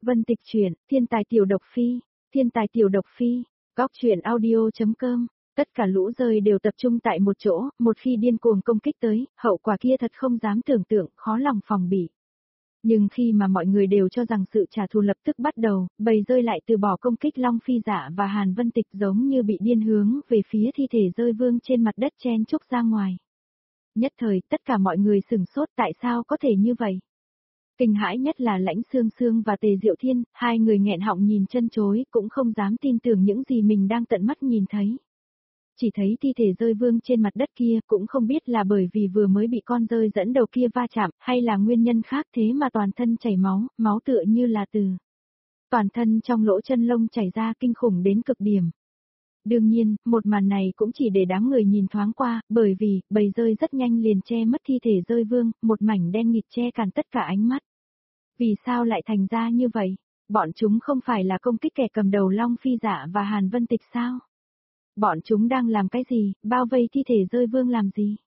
Vân Tịch truyện, Thiên tài tiểu độc phi, Thiên tài tiểu độc phi, góc truyện audio.com. Tất cả lũ rơi đều tập trung tại một chỗ, một khi điên cuồng công kích tới, hậu quả kia thật không dám tưởng tượng, khó lòng phòng bị. Nhưng khi mà mọi người đều cho rằng sự trả thù lập tức bắt đầu, bầy rơi lại từ bỏ công kích Long Phi Dạ và Hàn Vân Tịch giống như bị điên hướng về phía thi thể rơi vương trên mặt đất chen chúc ra ngoài. Nhất thời tất cả mọi người sửng sốt tại sao có thể như vậy. Kinh hãi nhất là Lãnh Sương Sương và Tề Diệu Thiên, hai người nghẹn họng nhìn chân chối cũng không dám tin tưởng những gì mình đang tận mắt nhìn thấy. Chỉ thấy thi thể rơi vương trên mặt đất kia cũng không biết là bởi vì vừa mới bị con rơi dẫn đầu kia va chạm hay là nguyên nhân khác thế mà toàn thân chảy máu, máu tựa như là từ toàn thân trong lỗ chân lông chảy ra kinh khủng đến cực điểm. Đương nhiên, một màn này cũng chỉ để đám người nhìn thoáng qua, bởi vì bầy rơi rất nhanh liền che mất thi thể rơi vương, một mảnh đen nghịt che cản tất cả ánh mắt. Vì sao lại thành ra như vậy? Bọn chúng không phải là công kích kẻ cầm đầu Long Phi Dạ và Hàn Vân Tịch sao? Bọn chúng đang làm cái gì, bao vây thi thể rơi vương làm gì?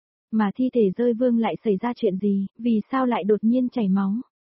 Mà thi thể rơi vương lại xảy ra chuyện gì, vì sao lại đột nhiên chảy máu?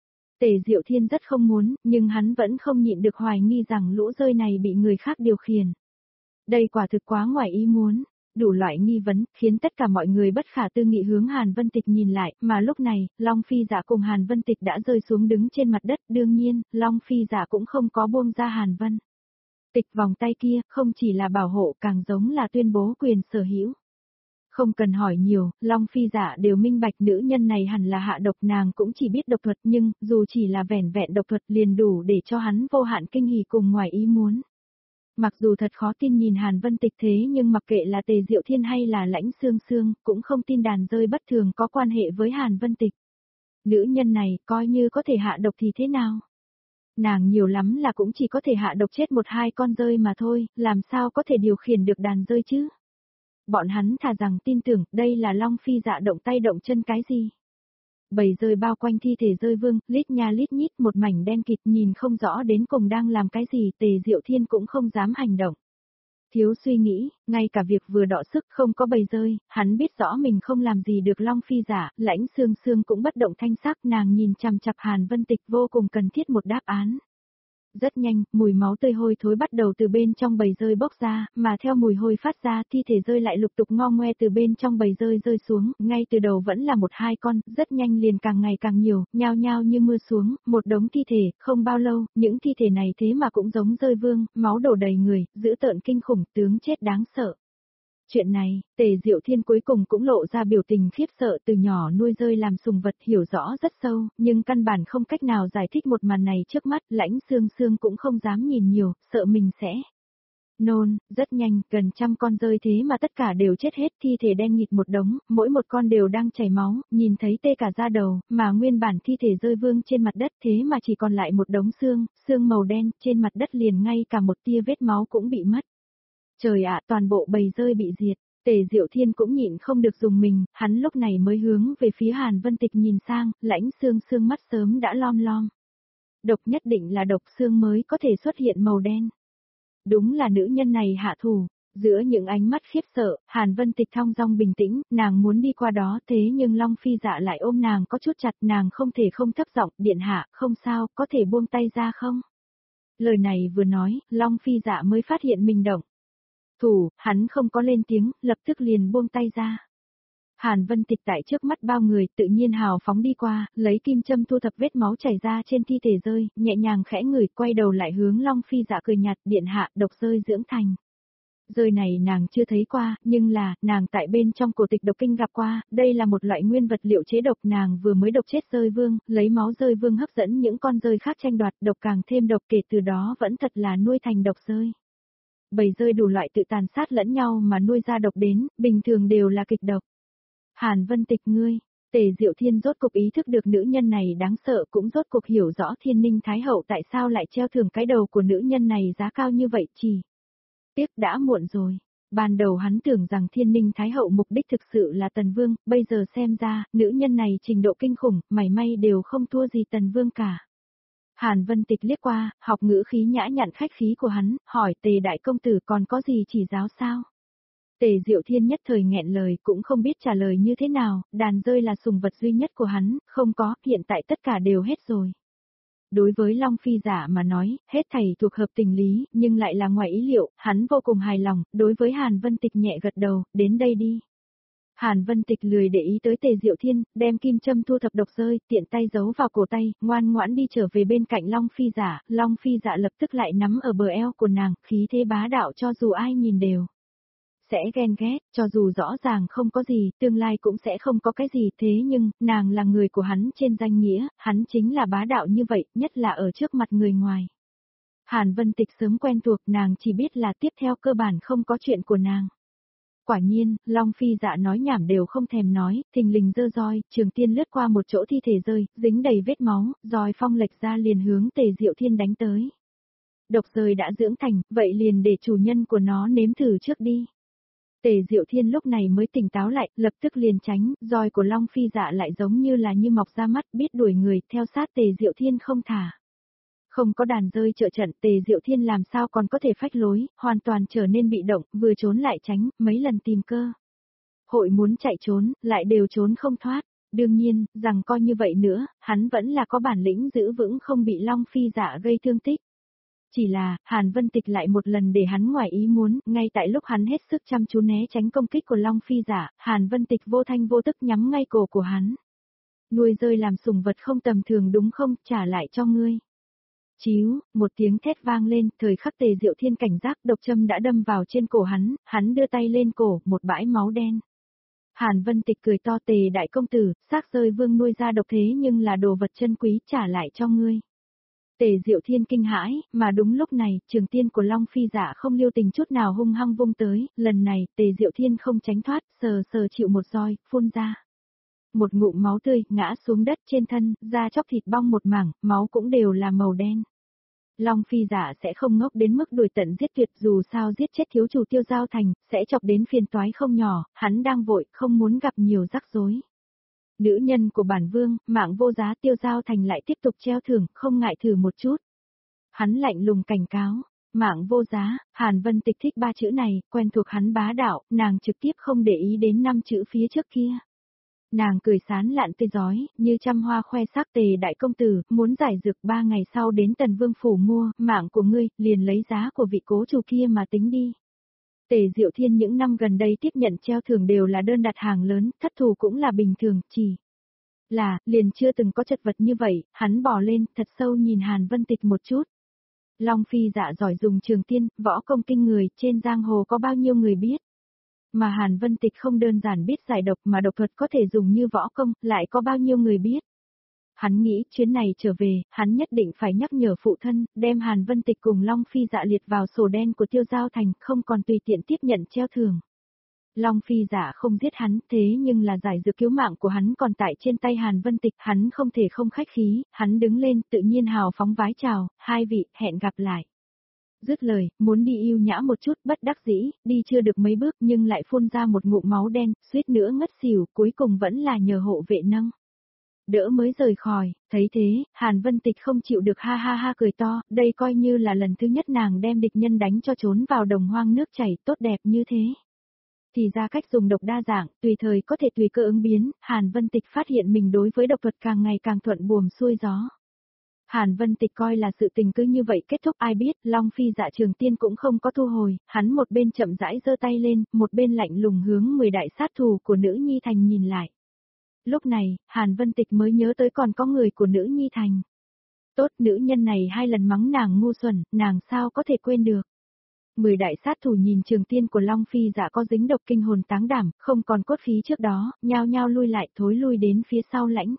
Tề Diệu Thiên rất không muốn, nhưng hắn vẫn không nhịn được hoài nghi rằng lũ rơi này bị người khác điều khiển. Đây quả thực quá ngoài ý muốn. Đủ loại nghi vấn, khiến tất cả mọi người bất khả tư nghị hướng Hàn Vân Tịch nhìn lại, mà lúc này, Long Phi Dạ cùng Hàn Vân Tịch đã rơi xuống đứng trên mặt đất, đương nhiên, Long Phi Dạ cũng không có buông ra Hàn Vân Tịch vòng tay kia, không chỉ là bảo hộ càng giống là tuyên bố quyền sở hữu. Không cần hỏi nhiều, Long Phi Dạ đều minh bạch nữ nhân này hẳn là hạ độc, nàng cũng chỉ biết độc thuật nhưng, dù chỉ là vẻn vẹn độc thuật liền đủ để cho hắn vô hạn kinh hỉ cùng ngoài ý muốn. Mặc dù thật khó tin nhìn Hàn Vân Tịch thế nhưng mặc kệ là Tề Diệu Thiên hay là Lãnh Sương Sương, cũng không tin đàn rơi bất thường có quan hệ với Hàn Vân Tịch. Nữ nhân này, coi như có thể hạ độc thì thế nào? Nàng nhiều lắm là cũng chỉ có thể hạ độc chết một hai con rơi mà thôi, làm sao có thể điều khiển được đàn rơi chứ? Bọn hắn thà rằng tin tưởng, đây là Long Phi Dạ động tay động chân cái gì? Bầy rơi bao quanh thi thể rơi vương, lít nha lít nhít một mảnh đen kịt nhìn không rõ đến cùng đang làm cái gì, Tề Diệu Thiên cũng không dám hành động. Thiếu suy nghĩ, ngay cả việc vừa đọ sức không có bầy rơi, hắn biết rõ mình không làm gì được Long Phi Dạ, Lãnh Sương Sương cũng bất động thanh sắc, nàng nhìn chằm chằm Hàn Vân Tịch vô cùng cần thiết một đáp án. Rất nhanh, mùi máu tươi hôi thối bắt đầu từ bên trong bầy rơi bốc ra, mà theo mùi hôi phát ra thi thể rơi lại lục tục ngo ngoe từ bên trong bầy rơi rơi xuống, ngay từ đầu vẫn là một hai con, rất nhanh liền càng ngày càng nhiều, nhao nhao như mưa xuống, một đống thi thể, không bao lâu, những thi thể này thế mà cũng giống rơi vương, máu đổ đầy người, dữ tợn kinh khủng, tướng chết đáng sợ. Chuyện này, Tề Diệu Thiên cuối cùng cũng lộ ra biểu tình khiếp sợ, từ nhỏ nuôi rơi làm sùng vật hiểu rõ rất sâu, nhưng căn bản không cách nào giải thích một màn này trước mắt, Lãnh Sương Sương cũng không dám nhìn nhiều, sợ mình sẽ nôn. Rất nhanh, gần trăm con rơi thế mà tất cả đều chết hết, thi thể đen nghịt một đống, mỗi một con đều đang chảy máu, nhìn thấy tê cả da đầu, mà nguyên bản thi thể rơi vương trên mặt đất thế mà chỉ còn lại một đống xương, xương màu đen, trên mặt đất liền ngay cả một tia vết máu cũng bị mất. Trời ạ, toàn bộ bầy rơi bị diệt. Tề Diệu Thiên cũng nhịn không được dùng mình, hắn lúc này mới hướng về phía Hàn Vân Tịch nhìn sang, Lãnh Sương Sương mắt sớm đã lom lom. Độc nhất định là độc xương mới có thể xuất hiện màu đen. Đúng là nữ nhân này hạ thủ. Giữa những ánh mắt khiếp sợ, Hàn Vân Tịch thong dong bình tĩnh, nàng muốn đi qua đó thế nhưng Long Phi Dạ lại ôm nàng có chút chặt, nàng không thể không thấp giọng, điện hạ, không sao, có thể buông tay ra không? Lời này vừa nói, Long Phi Dạ mới phát hiện mình động thủ, hắn không có lên tiếng, lập tức liền buông tay ra. Hàn Vân Tịch tại trước mắt bao người tự nhiên hào phóng đi qua, lấy kim châm thu thập vết máu chảy ra trên thi thể rơi, nhẹ nhàng khẽ ngửi, quay đầu lại hướng Long Phi Dạ cười nhạt, điện hạ, độc rơi dưỡng thành. Rơi này nàng chưa thấy qua, nhưng là, nàng tại bên trong cổ tịch độc kinh gặp qua, đây là một loại nguyên vật liệu chế độc, nàng vừa mới độc chết rơi vương, lấy máu rơi vương hấp dẫn những con rơi khác tranh đoạt, độc càng thêm độc, kể từ đó vẫn thật là nuôi thành độc rơi. Bầy rơi đủ loại tự tàn sát lẫn nhau mà nuôi ra độc đến, bình thường đều là kịch độc. Hàn Vân Tịch ngươi, Tề Diệu Thiên rốt cục ý thức được nữ nhân này đáng sợ, cũng rốt cục hiểu rõ Thiên Ninh Thái Hậu tại sao lại treo thưởng cái đầu của nữ nhân này giá cao như vậy, chỉ tiếc đã muộn rồi. Ban đầu hắn tưởng rằng Thiên Ninh Thái Hậu mục đích thực sự là Tần Vương, bây giờ xem ra, nữ nhân này trình độ kinh khủng, mảy may đều không thua gì Tần Vương cả. Hàn Vân Tịch liếc qua, học ngữ khí nhã nhặn khách khí của hắn, hỏi Tề đại công tử còn có gì chỉ giáo sao? Tề Diệu Thiên nhất thời nghẹn lời cũng không biết trả lời như thế nào, đàn rơi là sùng vật duy nhất của hắn, không có, hiện tại tất cả đều hết rồi. Đối với Long Phi Dạ mà nói, hết thảy thuộc hợp tình lý, nhưng lại là ngoài ý liệu, hắn vô cùng hài lòng, đối với Hàn Vân Tịch nhẹ gật đầu, đến đây đi. Hàn Vân Tịch lười để ý tới Tề Diệu Thiên, đem kim châm thu thập độc rơi, tiện tay giấu vào cổ tay, ngoan ngoãn đi trở về bên cạnh Long Phi Dạ lập tức lại nắm ở bờ eo của nàng, khí thế bá đạo cho dù ai nhìn đều sẽ ghen ghét, cho dù rõ ràng không có gì, tương lai cũng sẽ không có cái gì, thế nhưng, nàng là người của hắn trên danh nghĩa, hắn chính là bá đạo như vậy, nhất là ở trước mặt người ngoài. Hàn Vân Tịch sớm quen thuộc, nàng chỉ biết là tiếp theo cơ bản không có chuyện của nàng. Quả nhiên, Long Phi Dạ nói nhảm đều không thèm nói, thình lình giơ roi, Trường Tiên lướt qua một chỗ thi thể rơi, dính đầy vết máu, roi phong lệch ra liền hướng Tề Diệu Thiên đánh tới. Độc rơi đã dưỡng thành, vậy liền để chủ nhân của nó nếm thử trước đi. Tề Diệu Thiên lúc này mới tỉnh táo lại, lập tức liền tránh, roi của Long Phi Dạ lại giống như là như mọc ra mắt, biết đuổi người, theo sát Tề Diệu Thiên không thả. Không có đàn rơi trợ trận, Tề Diệu Thiên làm sao còn có thể phách lối, hoàn toàn trở nên bị động, vừa trốn lại tránh, mấy lần tìm cơ. Hội muốn chạy trốn, lại đều trốn không thoát. Đương nhiên, rằng coi như vậy nữa, hắn vẫn là có bản lĩnh giữ vững không bị Long Phi Dạ gây thương tích. Chỉ là, Hàn Vân Tịch lại một lần để hắn ngoài ý muốn, ngay tại lúc hắn hết sức chăm chú né tránh công kích của Long Phi Dạ, Hàn Vân Tịch vô thanh vô tức nhắm ngay cổ của hắn. Nuôi rơi làm sủng vật không tầm thường đúng không, trả lại cho ngươi. Chíu, một tiếng thét vang lên, thời khắc Tề Diệu Thiên cảnh giác, độc châm đã đâm vào trên cổ hắn đưa tay lên cổ, một bãi máu đen. Hàn Vân Tịch cười to, Tề đại công tử, xác rơi vương nuôi ra độc thế nhưng là đồ vật chân quý, trả lại cho ngươi. Tề Diệu Thiên kinh hãi, mà đúng lúc này, Trường Tiên của Long Phi Dạ không lưu tình chút nào hung hăng vung tới, lần này, Tề Diệu Thiên không tránh thoát, sờ chịu một roi, phun ra. Một ngụm máu tươi, ngã xuống đất trên thân, da chóc thịt bong một mảng, máu cũng đều là màu đen. Long Phi Dạ sẽ không ngốc đến mức đuổi tận giết tuyệt, dù sao giết chết thiếu chủ Tiêu Giao Thành, sẽ chọc đến phiền toái không nhỏ, hắn đang vội, không muốn gặp nhiều rắc rối. Nữ nhân của bản vương, mạng vô giá, Tiêu Giao Thành lại tiếp tục treo thưởng, không ngại thử một chút. Hắn lạnh lùng cảnh cáo, mạng vô giá, Hàn Vân Tịch thích ba chữ này, quen thuộc hắn bá đạo, nàng trực tiếp không để ý đến 5 chữ phía trước kia. Nàng cười sán lạn tươi giói, như trăm hoa khoe sắc, Tề đại công tử, muốn giải dược 3 ngày sau đến Tần Vương phủ mua, mạng của ngươi, liền lấy giá của vị cố chủ kia mà tính đi. Tề Diệu Thiên những năm gần đây tiếp nhận treo thưởng đều là đơn đặt hàng lớn, thất thủ cũng là bình thường, chỉ là, liền chưa từng có chật vật như vậy, hắn bỏ lên, thật sâu nhìn Hàn Vân Tịch một chút. Long Phi Dạ giỏi dùng Trường Tiên, võ công kinh người, trên giang hồ có bao nhiêu người biết. Mà Hàn Vân Tịch không đơn giản biết giải độc mà độc thuật có thể dùng như võ công, lại có bao nhiêu người biết. Hắn nghĩ chuyến này trở về, hắn nhất định phải nhắc nhở phụ thân, đem Hàn Vân Tịch cùng Long Phi Dạ liệt vào sổ đen của Tiêu Giao Thành, không còn tùy tiện tiếp nhận treo thưởng. Long Phi Dạ không giết hắn, thế nhưng là giải dược cứu mạng của hắn còn tại trên tay Hàn Vân Tịch, hắn không thể không khách khí, hắn đứng lên, tự nhiên hào phóng vái chào, hai vị, hẹn gặp lại. Dứt lời, muốn đi yêu nhã một chút, bất đắc dĩ, đi chưa được mấy bước nhưng lại phun ra một ngụm máu đen, suýt nữa ngất xỉu, cuối cùng vẫn là nhờ hộ vệ nâng đỡ mới rời khỏi, thấy thế, Hàn Vân Tịch không chịu được ha ha ha cười to, đây coi như là lần thứ nhất nàng đem địch nhân đánh cho trốn vào đồng hoang nước chảy, tốt đẹp như thế. Thì ra cách dùng độc đa dạng, tùy thời có thể tùy cơ ứng biến, Hàn Vân Tịch phát hiện mình đối với độc thuật càng ngày càng thuận buồm xuôi gió. Hàn Vân Tịch coi là sự tình cứ như vậy kết thúc, ai biết, Long Phi Dạ Trường Tiên cũng không có thu hồi, hắn một bên chậm rãi giơ tay lên, một bên lạnh lùng hướng 10 đại sát thủ của nữ Nhi Thành nhìn lại. Lúc này, Hàn Vân Tịch mới nhớ tới còn có người của nữ Nhi Thành. Tốt, nữ nhân này 2 lần mắng nàng ngu xuẩn, nàng sao có thể quên được. 10 đại sát thủ nhìn Trường Tiên của Long Phi Dạ có dính độc kinh hồn táng đảm, không còn cốt khí trước đó, nhao nhao lui lại, thối lui đến phía sau Lãnh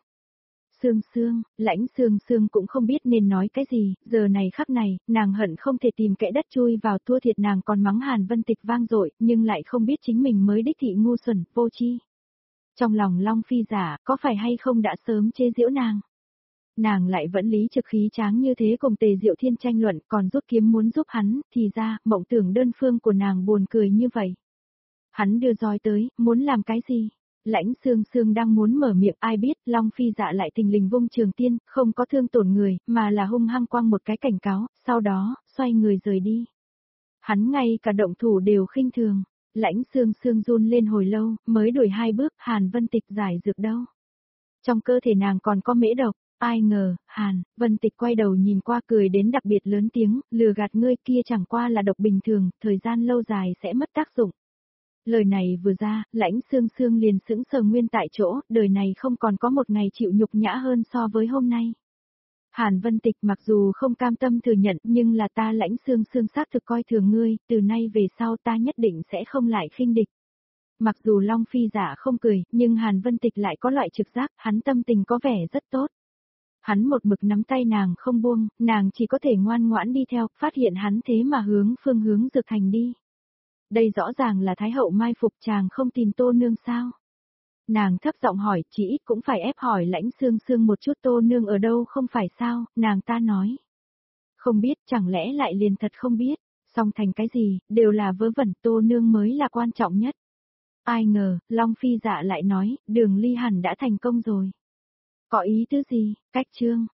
Sương cũng không biết nên nói cái gì, giờ này khắc này, nàng hận không thể tìm kẽ đất chui vào, thua thiệt nàng còn mắng Hàn Vân Tịch vang dội, nhưng lại không biết chính mình mới đích thị ngu xuẩn, vô tri. Trong lòng Long Phi Dạ, có phải hay không đã sớm chê giễu nàng? Nàng lại vẫn lý trực khí tráng như thế cùng Tề Diệu Thiên tranh luận, còn rút kiếm muốn giúp hắn, thì ra, mộng tưởng đơn phương của nàng buồn cười như vậy. Hắn đưa roi tới, muốn làm cái gì? Lãnh Sương đang muốn mở miệng, ai biết, Long Phi Dạ lại thình lình vung Trường Tiên, không có thương tổn người, mà là hung hăng quăng một cái cảnh cáo, sau đó, xoay người rời đi. Hắn ngay cả động thủ đều khinh thường, Lãnh Sương run lên hồi lâu, mới đuổi 2 bước, Hàn Vân Tịch giải dược đâu. Trong cơ thể nàng còn có mễ độc, Ai ngờ, Hàn Vân Tịch quay đầu nhìn qua cười đến đặc biệt lớn tiếng, lừa gạt ngươi kia chẳng qua là độc bình thường, thời gian lâu dài sẽ mất tác dụng. Lời này vừa ra, Lãnh Sương Sương liền sững sờ nguyên tại chỗ, đời này không còn có một ngày chịu nhục nhã hơn so với hôm nay. Hàn Vân Tịch mặc dù không cam tâm thừa nhận nhưng là ta Lãnh Sương Sương xác thực coi thường ngươi, từ nay về sau ta nhất định sẽ không lại khinh địch. Mặc dù Long Phi giả không cười, nhưng Hàn Vân Tịch lại có loại trực giác, hắn tâm tình có vẻ rất tốt. Hắn một mực nắm tay nàng không buông, nàng chỉ có thể ngoan ngoãn đi theo, phát hiện hắn thế mà hướng phương hướng Dược Thành đi. Đây rõ ràng là Thái hậu mai phục, chàng không tìm Tô Nương sao? Nàng thấp giọng hỏi, chỉ ít cũng phải ép hỏi Lãnh Sương Sương một chút Tô Nương ở đâu không phải sao, nàng ta nói. Không biết, chẳng lẽ lại liền thật không biết, song thành cái gì, đều là vớ vẩn, Tô Nương mới là quan trọng nhất. Ai ngờ, Long Phi dạ lại nói, Đường Ly hẳn đã thành công rồi. Có ý tứ gì, cách chương.